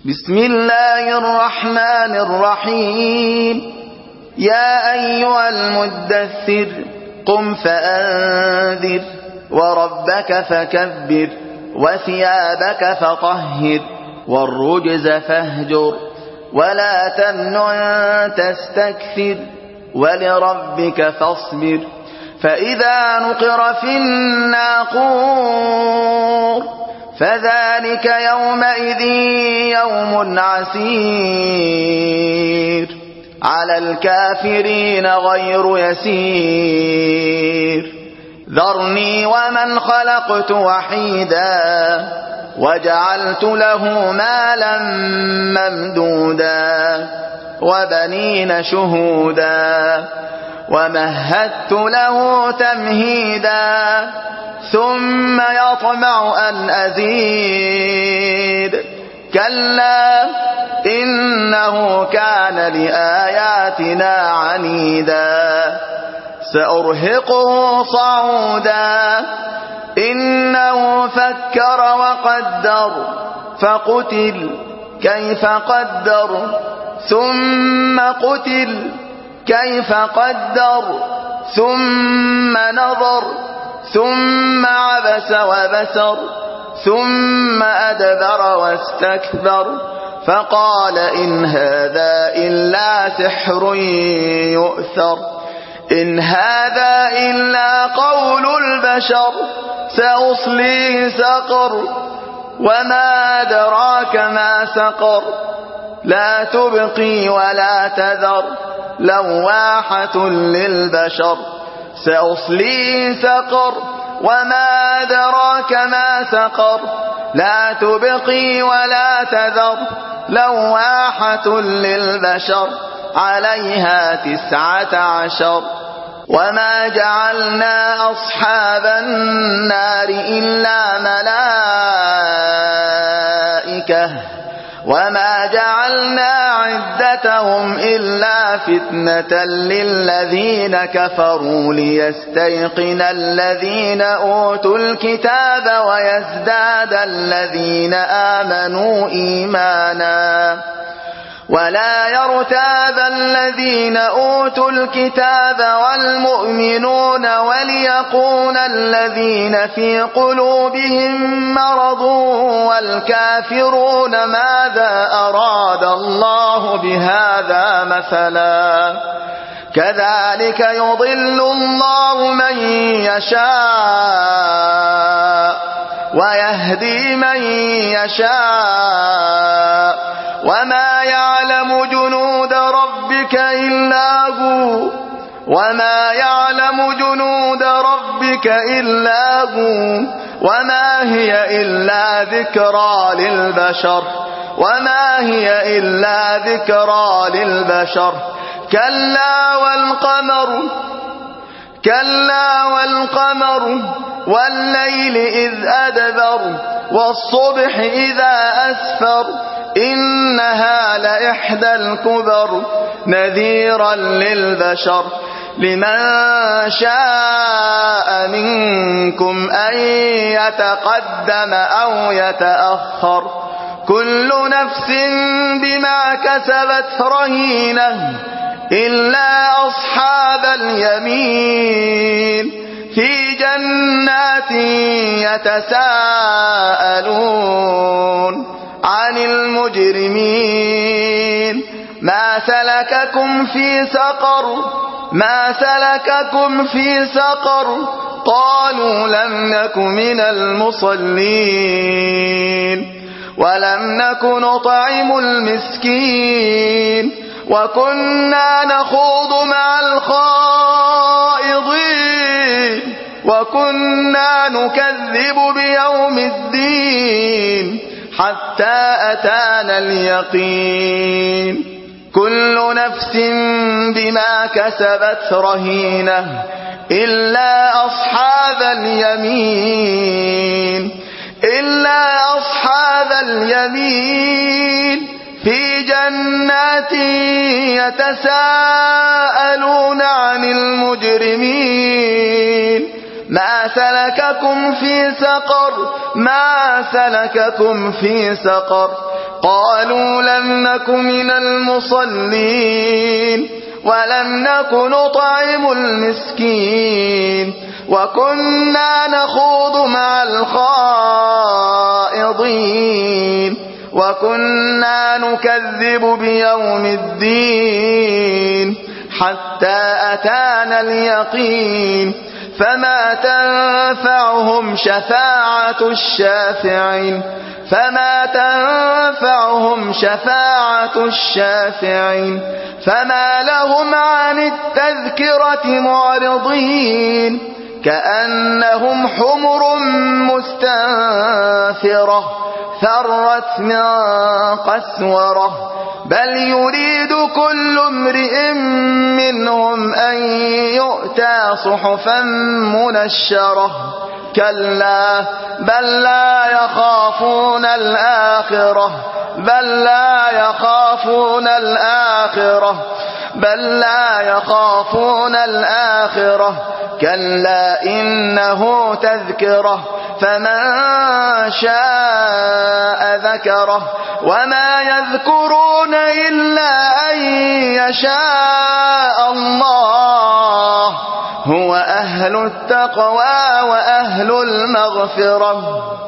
بسم الله الرحمن الرحيم. يا أيها المدثر قم فأنذر وربك فكبر وثيابك فطهر والرجز فاهجر ولا تمنن تستكثر ولربك فاصبر. فإذا نقر في الناقور فذلك يومئذ يوم عسير على الكافرين غير يسير. ذرني ومن خلقت وحيدا وجعلت له مالا ممدودا وبنين شهودا ومهدت له تمهيدا ثم يطمع أن أزيد. كلا إنه كان لآياتنا عنيدا سأرهقه صعودا. إنه فكر وقدر فقتل كيف قدر ثم قتل كيف قدر ثم نظر ثم عبس وبسر ثم أدبر واستكبر فقال إن هذا إلا سحر يؤثر. إن هذا إلا قول البشر سأصليه سقر وما أدراك ما سقر. لا تبقي ولا تذر لواحة للبشر سأصليه سقر وما أدراك ما سقر. لا تبقي ولا تذر لواحة للبشر عليها 19. وما جعلنا أصحاب النار إلا ملائكة وما جعلنا عدتهم إلا فتنة للذين كفروا ليستيقن الذين أوتوا الكتاب ويزداد الذين آمنوا إيمانا ولا يرتاب الذين أوتوا الكتاب والمؤمنون وليقول الذين في قلوبهم مرض والكافرون ماذا أراد الله بهذا مثلا. كذلك يضل الله من يشاء ويهدي من يشاء وما يعلم جنود ربك إلا هو وما يعلم جنود ربك إلا هو. وما هي إلا ذكرى للبشر وما هي إلا ذكرى للبشر. كلا والقمر والليل إذ أدبر والصبح إذا أسفر إنها لإحدى الكبر نذيرا للبشر. لمن شاء منكم أن يتقدم أو يتأخر كل نفس بما كسبت رهينة إلا أصحاب اليمين في جنات يتساءلون عن المجرمين. ما سلككم في سقر قالوا لم نك من المصلين ولم نك نطعم المسكين وكنا نخوض مع الخائضين وكنا نكذب بيوم الدين حتى أتانا اليقين. كل نفس بما كسبت رهينة إلا أصحاب اليمين في جنات يتساءلون عن المجرمين. ما سلككم في سقر قالوا لم نك من المصلين ولم نك نطعم المسكين وكنا نخوض مع الخائضين وكنا نكذب بيوم الدين حتى أتانا اليقين فما تنفعهم شفاعة الشافعين فما لهم عن التذكرة معرضين كأنهم حمر مستنفرة فرت من قسورة بل يريد كل امرئ منهم أن يؤتى صحفا منشرة كلا بل لا يخافون الآخرة كلا إنه تذكرة فمن شاء ذكره وما يذكرون إلا أن يشاء الله هو أهل التقوى وأهل المغفرة.